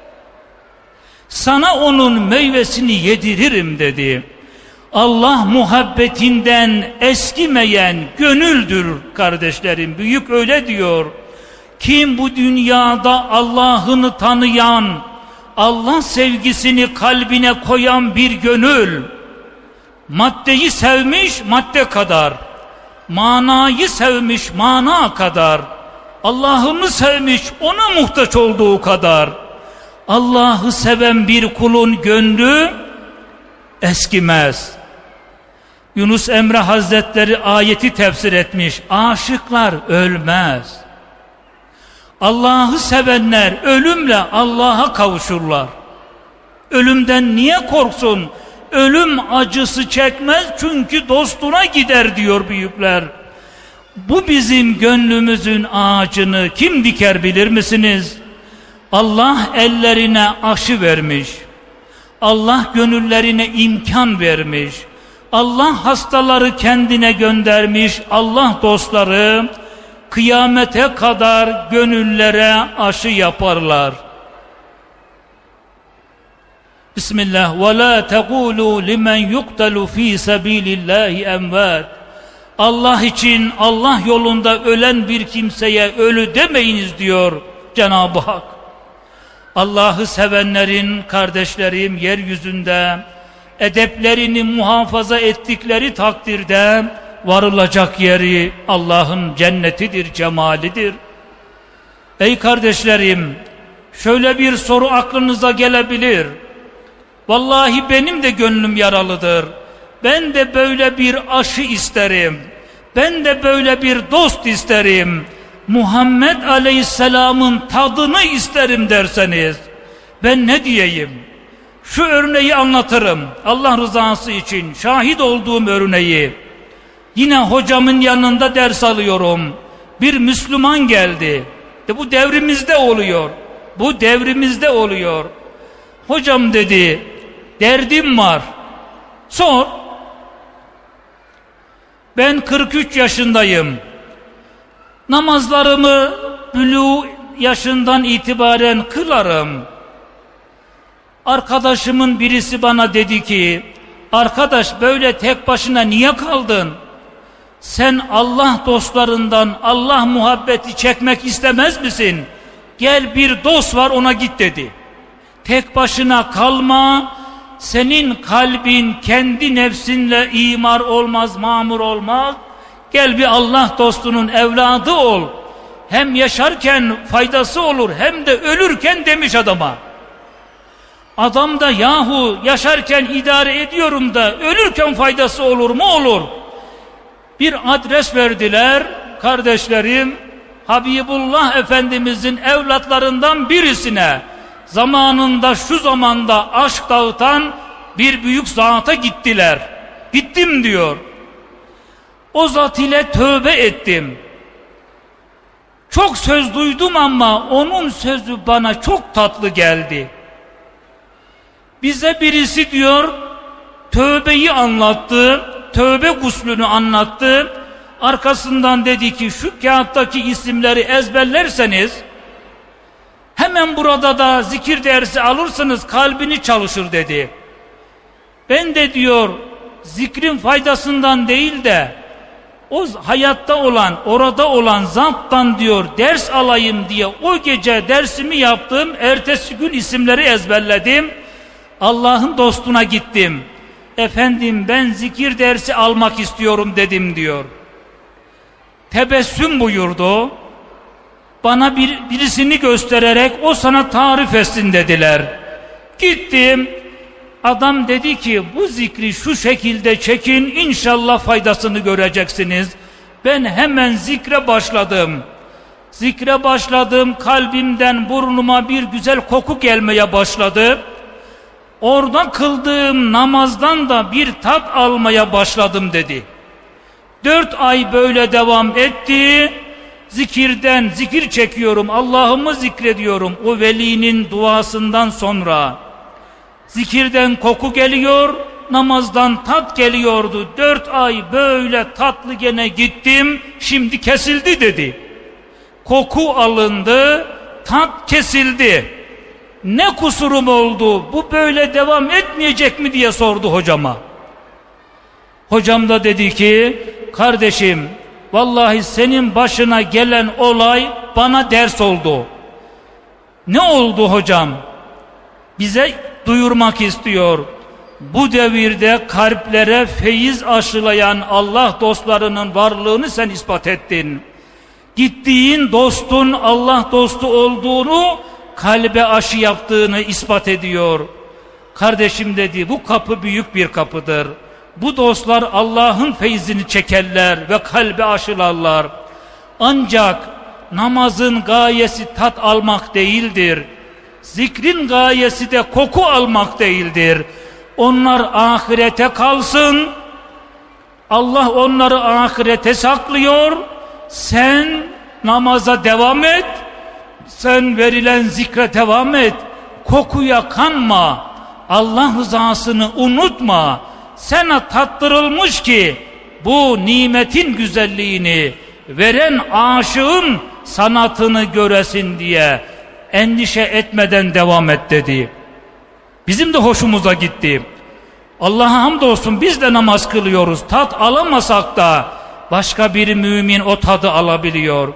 Sana onun meyvesini yediririm dedi. Allah muhabbetinden eskimeyen gönüldür kardeşlerim. Büyük öyle diyor. Kim bu dünyada Allah'ını tanıyan, Allah sevgisini kalbine koyan bir gönül, maddeyi sevmiş madde kadar, manayı sevmiş mana kadar, Allah'ını sevmiş ona muhtaç olduğu kadar, Allah'ı seven bir kulun gönlü eskimez. Yunus Emre Hazretleri ayeti tefsir etmiş. Aşıklar ölmez. Allah'ı sevenler ölümle Allah'a kavuşurlar. Ölümden niye korksun? Ölüm acısı çekmez çünkü dostuna gider diyor büyükler. Bu bizim gönlümüzün ağacını kim diker bilir misiniz? Allah ellerine aşı vermiş. Allah gönüllerine imkan vermiş. Allah hastaları kendine göndermiş. Allah dostları kıyamete kadar gönüllere aşı yaparlar. Bismillah. Ve la tekulu limen yuqtalu fi sabilillahi emvat. Allah için, Allah yolunda ölen bir kimseye ölü demeyiniz diyor Cenab-ı Hak. Allah'ı sevenlerin, kardeşlerim, yeryüzünde edeplerini muhafaza ettikleri takdirde varılacak yeri Allah'ın cennetidir, cemalidir. Ey kardeşlerim, şöyle bir soru aklınıza gelebilir. Vallahi benim de gönlüm yaralıdır. Ben de böyle bir aşı isterim. Ben de böyle bir dost isterim. Muhammed Aleyhisselam'ın tadını isterim derseniz ben ne diyeyim? Şu örneği anlatırım. Allah rızası için şahit olduğum örneği. Yine hocamın yanında ders alıyorum. Bir Müslüman geldi. De bu devrimizde oluyor. Bu devrimizde oluyor. Hocam dedi, derdim var. Sor. Ben kırk üç yaşındayım. Namazlarımı bülû yaşından itibaren kılarım. Arkadaşımın birisi bana dedi ki, arkadaş böyle tek başına niye kaldın? Sen Allah dostlarından Allah muhabbeti çekmek istemez misin? Gel bir dost var, ona git dedi. Tek başına kalma, senin kalbin kendi nefsinle imar olmaz, mamur olmaz. Gel bir Allah dostunun evladı ol. Hem yaşarken faydası olur, hem de ölürken demiş adama. Adam da yahu yaşarken idare ediyorum da ölürken faydası olur mu? Olur. Bir adres verdiler kardeşlerim, Habibullah Efendimizin evlatlarından birisine. Zamanında şu zamanda aşk dağıtan bir büyük zata gittiler. Gittim diyor. O zat ile tövbe ettim. Çok söz duydum ama onun sözü bana çok tatlı geldi. Bize birisi diyor tövbeyi anlattı, tövbe guslünü anlattı. Arkasından dedi ki şu kağıttaki isimleri ezberlerseniz hemen burada da zikir dersi alırsınız, kalbini çalışır dedi. Ben de diyor zikrin faydasından değil de o hayatta olan, orada olan zattan diyor ders alayım diye o gece dersimi yaptım. Ertesi gün isimleri ezberledim. Allah'ın dostuna gittim. Efendim ben zikir dersi almak istiyorum dedim diyor. Tebessüm buyurdu. Bana bir, birisini göstererek o sana tarif etsin dediler. Gittim. Adam dedi ki bu zikri şu şekilde çekin, inşallah faydasını göreceksiniz. Ben hemen zikre başladım. Zikre başladım, kalbimden burnuma bir güzel koku gelmeye başladı. Orada kıldığım namazdan da bir tat almaya başladım dedi. Dört ay böyle devam etti. Zikirden zikir çekiyorum, Allah'ımı zikrediyorum. O velinin duasından sonra zikirden koku geliyor, namazdan tat geliyordu. Dört ay böyle tatlı gene gittim, şimdi kesildi dedi. Koku alındı, tat kesildi. Ne kusurum oldu, bu böyle devam etmeyecek mi diye sordu hocama. Hocam da dedi ki, kardeşim vallahi senin başına gelen olay bana ders oldu. Ne oldu hocam? Bize duyurmak istiyor. Bu devirde kalplere feyiz aşılayan Allah dostlarının varlığını sen ispat ettin. Gittiğin dostun Allah dostu olduğunu, kalbe aşı yaptığını ispat ediyor. Kardeşim dedi, bu kapı büyük bir kapıdır. Bu dostlar Allah'ın feyzini çekerler ve kalbe aşılarlar. Ancak namazın gayesi tat almak değildir. Zikrin gayesi de koku almak değildir. Onlar ahirete kalsın. Allah onları ahirete saklıyor. Sen namaza devam et. Sen verilen zikre devam et. Kokuya kanma. Allah rızasını unutma. Sana tattırılmış ki bu nimetin güzelliğini, veren aşığın sanatını göresin diye endişe etmeden devam et dedi. Bizim de hoşumuza gitti. Allah'a hamdolsun biz de namaz kılıyoruz. Tat alamasak da başka bir mümin o tadı alabiliyor.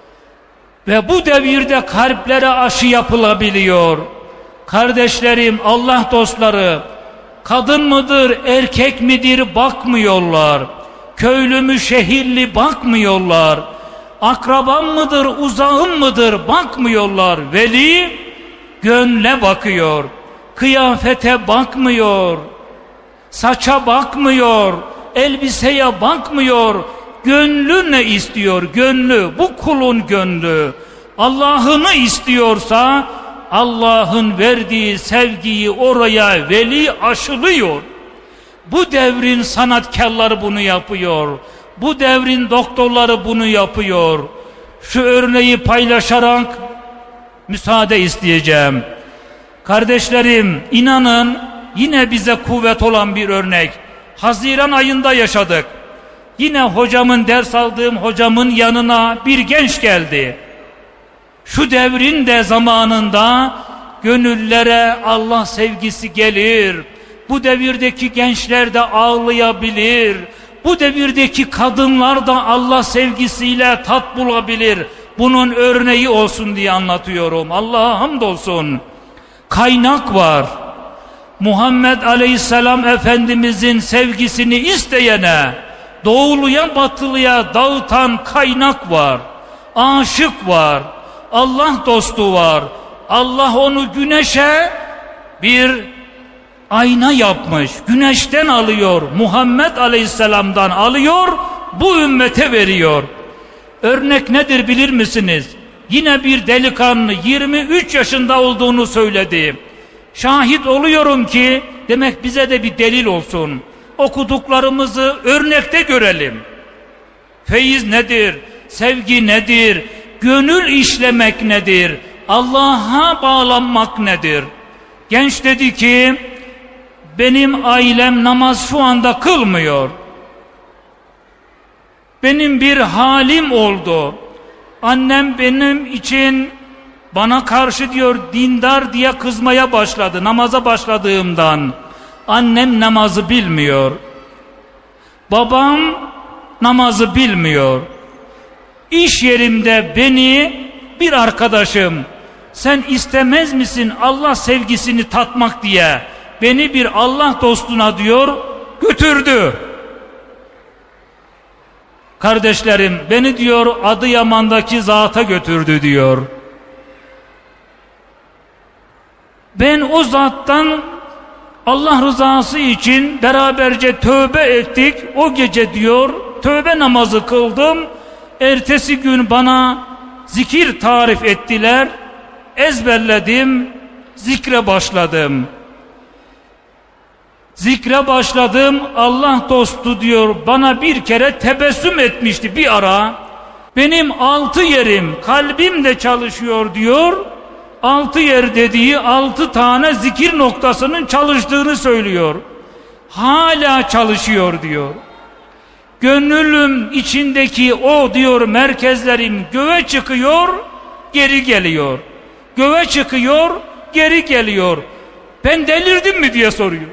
Ve bu devirde kalplere aşı yapılabiliyor. Kardeşlerim, Allah dostları, kadın mıdır, erkek midir bakmıyorlar. Köylü mü, şehirli bakmıyorlar. Akraban mıdır, uzağın mıdır bakmıyorlar. Veli gönle bakıyor. Kıyafete bakmıyor. Saça bakmıyor. Elbiseye bakmıyor. Gönlü ne istiyor? Gönlü, bu kulun gönlü. Allah'ını istiyorsa Allah'ın verdiği sevgiyi oraya veli aşılıyor. Bu devrin sanatkarları bunu yapıyor. Bu devrin doktorları bunu yapıyor. Şu örneği paylaşarak müsaade isteyeceğim. Kardeşlerim, inanın yine bize kuvvet olan bir örnek. Haziran ayında yaşadık. Yine hocamın, ders aldığım hocamın yanına bir genç geldi. Şu devrin de zamanında gönüllere Allah sevgisi gelir. Bu devirdeki gençler de ağlayabilir. Bu devirdeki kadınlar da Allah sevgisiyle tat bulabilir. Bunun örneği olsun diye anlatıyorum. Allah'a hamdolsun. Kaynak var. Muhammed Aleyhisselam Efendimizin sevgisini isteyene, doğuluya batılıya dağıtan kaynak var. Aşık var. Allah dostu var. Allah onu güneşe bir ayna yapmış. Güneşten alıyor. Muhammed Aleyhisselam'dan alıyor. Bu ümmete veriyor. Örnek nedir bilir misiniz? Yine bir delikanlı yirmi üç yaşında olduğunu söyledi. Şahit oluyorum ki demek bize de bir delil olsun. Okuduklarımızı örnekte görelim. Feyiz nedir? Sevgi nedir? Gönül işlemek nedir? Allah'a bağlanmak nedir? Genç dedi ki benim ailem namaz şu anda kılmıyor. Benim bir halim oldu. Annem benim için bana karşı diyor dindar diye kızmaya başladı namaza başladığımdan. Annem namazı bilmiyor. Babam namazı bilmiyor. İş yerimde beni bir arkadaşım sen istemez misin Allah sevgisini tatmak diye beni bir Allah dostuna diyor götürdü. Kardeşlerim beni diyor Adıyaman'daki zata götürdü diyor. Ben o zattan Allah rızası için beraberce tövbe ettik. O gece diyor tövbe namazı kıldım. Ertesi gün bana zikir tarif ettiler. Ezberledim. Zikre başladım. Zikre başladım. Allah dostu diyor bana bir kere tebessüm etmişti bir ara. Benim altı yerim kalbim de çalışıyor diyor. Altı yer dediği altı tane zikir noktasının çalıştığını söylüyor. Hala çalışıyor diyor. Gönlüm içindeki o diyor merkezlerim göğe çıkıyor, geri geliyor. Göğe çıkıyor, geri geliyor. Ben delirdim mi diye soruyor.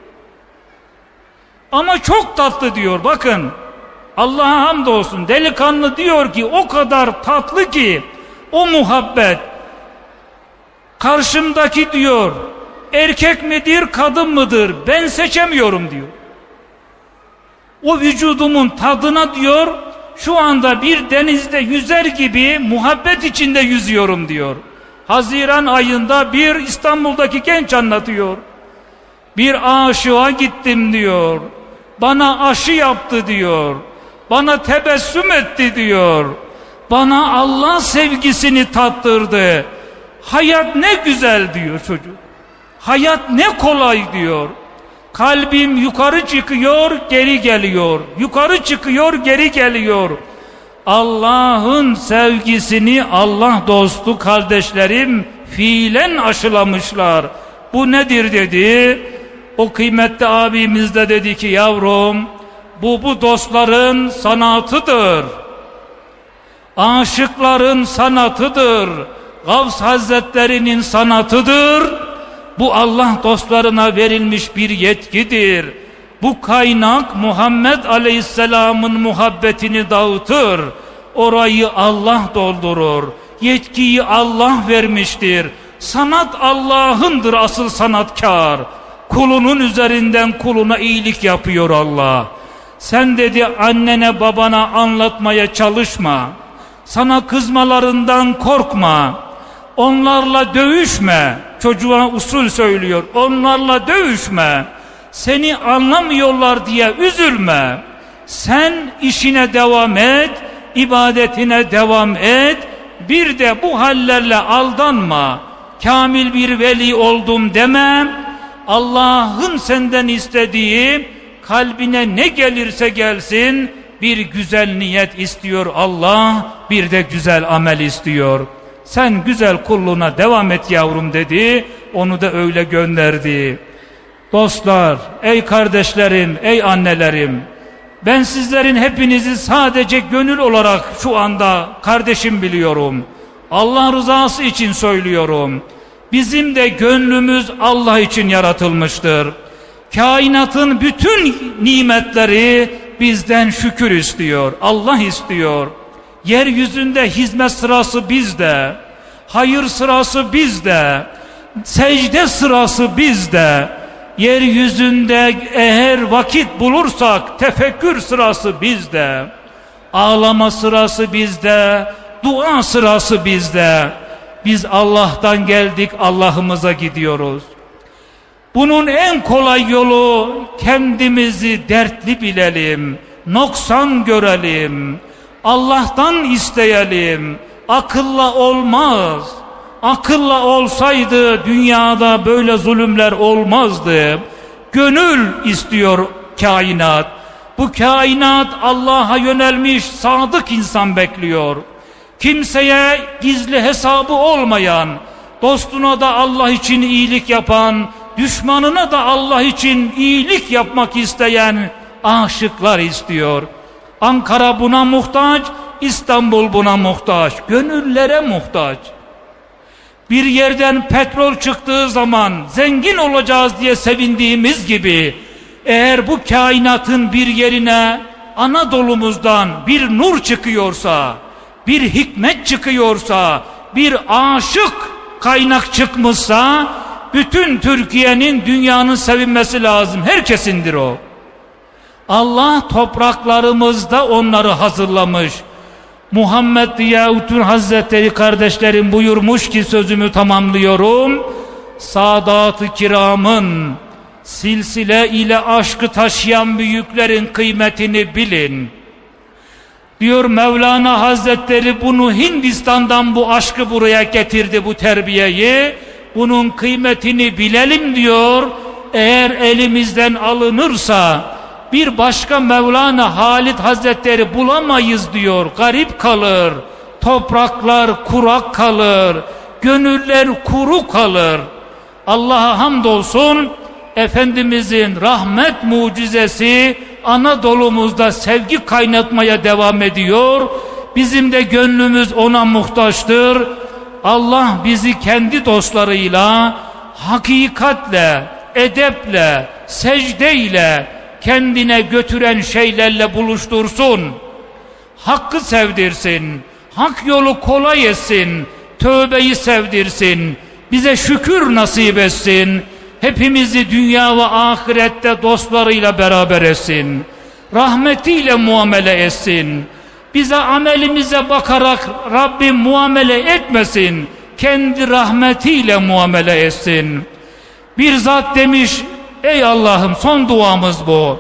Ama çok tatlı diyor bakın. Allah'a hamdolsun delikanlı diyor ki o kadar tatlı ki o muhabbet. Karşımdaki diyor erkek midir kadın mıdır ben seçemiyorum diyor. O vücudumun tadına diyor şu anda bir denizde yüzer gibi muhabbet içinde yüzüyorum diyor. Haziran ayında bir İstanbul'daki genç anlatıyor. Bir aşığa gittim diyor. Bana aşı yaptı diyor. Bana tebessüm etti diyor. Bana Allah sevgisini tattırdı. Hayat ne güzel diyor çocuk. Hayat ne kolay diyor. Kalbim yukarı çıkıyor, geri geliyor. Yukarı çıkıyor, geri geliyor. Allah'ın sevgisini Allah dostu kardeşlerim fiilen aşılamışlar. Bu nedir dedi. O kıymetli abimiz de dedi ki yavrum bu bu dostların sanatıdır. Aşıkların sanatıdır. Gavs Hazretlerinin sanatıdır. Bu Allah dostlarına verilmiş bir yetkidir. Bu kaynak Muhammed Aleyhisselam'ın muhabbetini dağıtır. Orayı Allah doldurur. Yetkiyi Allah vermiştir. Sanat Allah'ındır asıl sanatkar. Kulunun üzerinden kuluna iyilik yapıyor Allah. Sen dedi annene babana anlatmaya çalışma. Sana kızmalarından korkma. Onlarla dövüşme. Çocuğa usul söylüyor. Onlarla dövüşme. Seni anlamıyorlar diye üzülme. Sen işine devam et. İbadetine devam et. Bir de bu hallerle aldanma. Kamil bir veli oldum demem. Allah'ın senden istediği kalbine ne gelirse gelsin bir güzel niyet istiyor Allah, bir de güzel amel istiyor. Sen güzel kulluğuna devam et yavrum dedi, onu da öyle gönderdi. Dostlar, ey kardeşlerim, ey annelerim, ben sizlerin hepinizi sadece gönül olarak şu anda kardeşim biliyorum. Allah rızası için söylüyorum. Bizim de gönlümüz Allah için yaratılmıştır. Kainatın bütün nimetleri bizden şükür istiyor. Allah istiyor. Yeryüzünde hizmet sırası bizde. Hayır sırası bizde. Secde sırası bizde. Yeryüzünde eğer vakit bulursak tefekkür sırası bizde. Ağlama sırası bizde. Dua sırası bizde. Biz Allah'tan geldik, Allah'ımıza gidiyoruz. Bunun en kolay yolu kendimizi dertli bilelim, noksan görelim, Allah'tan isteyelim. Akılla olmaz. Akılla olsaydı dünyada böyle zulümler olmazdı. Gönül istiyor kainat. Bu kainat Allah'a yönelmiş sadık insan bekliyor. Kimseye gizli hesabı olmayan, dostuna da Allah için iyilik yapan, düşmanına da Allah için iyilik yapmak isteyen aşıklar istiyor. Ankara buna muhtaç, İstanbul buna muhtaç, gönüllere muhtaç. Bir yerden petrol çıktığı zaman zengin olacağız diye sevindiğimiz gibi, eğer bu kainatın bir yerine Anadolu'muzdan bir nur çıkıyorsa, bir hikmet çıkıyorsa, bir aşık kaynak çıkmışsa, bütün Türkiye'nin, dünyanın sevinmesi lazım. Herkesindir o. Allah topraklarımızda onları hazırlamış. Muhammed Ziyaüddin Hazretleri kardeşlerim buyurmuş ki, sözümü tamamlıyorum. Sadat-ı kiramın silsile ile aşkı taşıyan büyüklerin kıymetini bilin. Diyor Mevlana Hazretleri, bunu Hindistan'dan bu aşkı buraya getirdi, bu terbiyeyi. Bunun kıymetini bilelim diyor. Eğer elimizden alınırsa bir başka Mevlana Halid Hazretleri bulamayız diyor. Garip kalır. Topraklar kurak kalır. Gönüller kuru kalır. Allah'a hamdolsun, Efendimizin rahmet mucizesi Anadolu'muzda sevgi kaynatmaya devam ediyor. Bizim de gönlümüz ona muhtaçtır. Allah bizi kendi dostlarıyla, hakikatle, edeple, secdeyle kendine götüren şeylerle buluştursun. Hakkı sevdirsin, hak yolu kolay etsin, tövbeyi sevdirsin, bize şükür nasip etsin, hepimizi dünya ve ahirette dostlarıyla beraber etsin, rahmetiyle muamele etsin. Bize amelimize bakarak Rabbim muamele etmesin, kendi rahmetiyle muamele etsin. Bir zat demiş, ey Allah'ım, son duamız bu.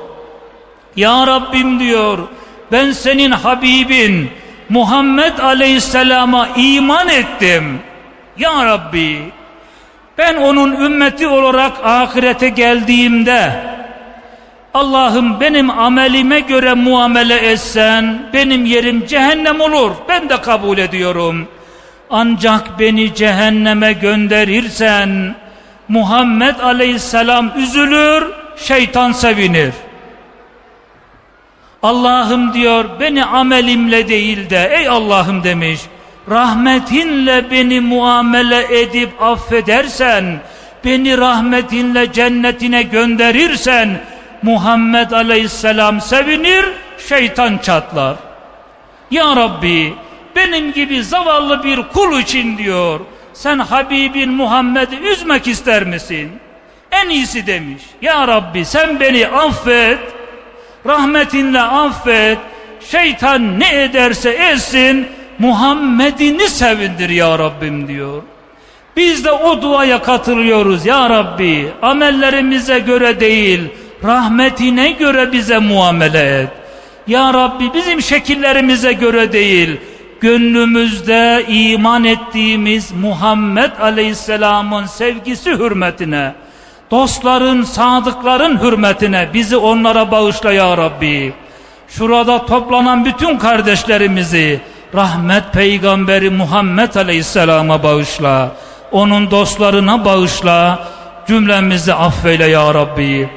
Ya Rabbim diyor, ben senin Habibin Muhammed Aleyhisselam'a iman ettim. Ya Rabbi, ben onun ümmeti olarak ahirete geldiğimde, Allah'ım benim amelime göre muamele etsen, benim yerim cehennem olur. Ben de kabul ediyorum. Ancak beni cehenneme gönderirsen, Muhammed Aleyhisselam üzülür, şeytan sevinir. Allah'ım diyor, beni amelimle değil de, ey Allah'ım demiş, rahmetinle beni muamele edip affedersen, beni rahmetinle cennetine gönderirsen, Muhammed Aleyhisselam sevinir, şeytan çatlar. Ya Rabbi, benim gibi zavallı bir kul için diyor, sen Habibin Muhammed'i üzmek ister misin? En iyisi demiş, ya Rabbi sen beni affet, rahmetinle affet, şeytan ne ederse etsin, Muhammed'ini sevindir ya Rabbim diyor. Biz de o duaya katılıyoruz. Ya Rabbi, amellerimize göre değil, rahmetine göre bize muamele et. Ya Rabbi, bizim şekillerimize göre değil, gönlümüzde iman ettiğimiz Muhammed Aleyhisselam'ın sevgisi hürmetine, dostların, sadıkların hürmetine bizi onlara bağışla ya Rabbi. Şurada toplanan bütün kardeşlerimizi rahmet peygamberi Muhammed Aleyhisselam'a bağışla, onun dostlarına bağışla, cümlemizi affeyle ya Rabbi.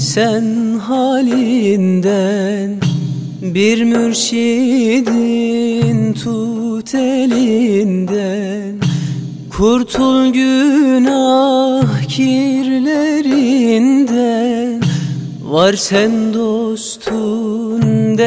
sen halinden, bir mürşidin tut elinden. Kurtul günah kirlerinden, var sen dostun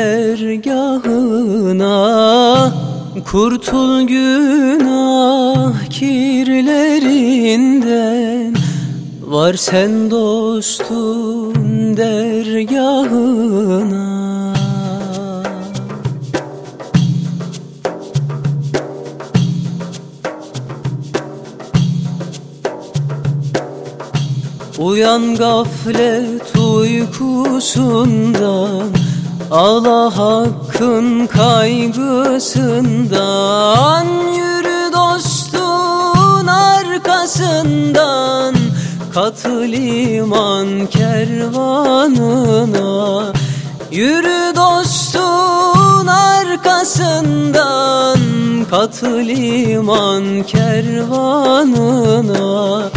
dergahına. Kurtul günah kirlerinden, var sen dostun dergahına. Uyan gaflet uykusundan, ağla hakkın kaygısından. Yürü dostun arkasından, katıl iman kervanına. Yürü dostun arkasından, katıl iman kervanına.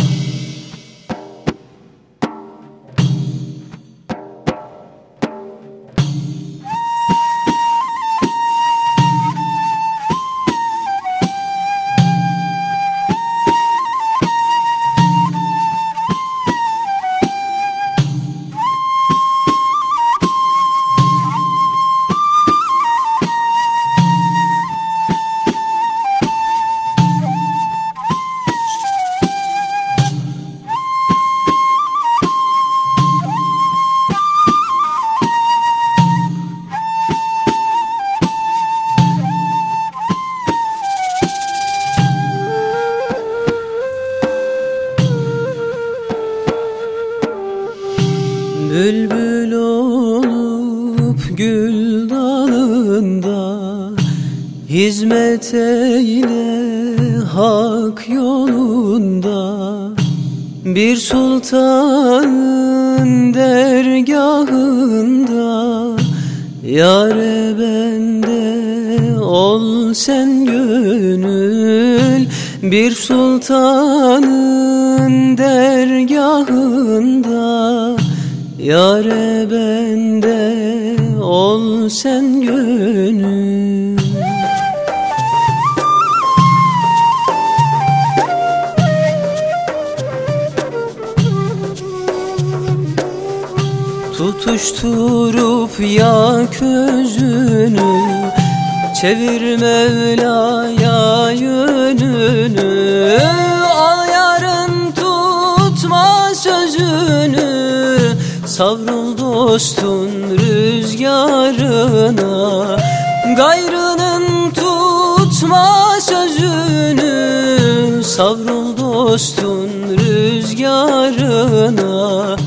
Bülbül olup gül dalında, hizmet eyle hak yolunda. Bir sultanın dergahında, yâre bende ol sen gönül. Bir sultanın dergahında, yâre bende ol sen gönül. Tutuşturup yak özünü, çevir Mevla'ya yönünü. Al yarın tutma sözünü, savrul dostun rüzgarına. Gayrının tutma sözünü, savrul dostun rüzgarına.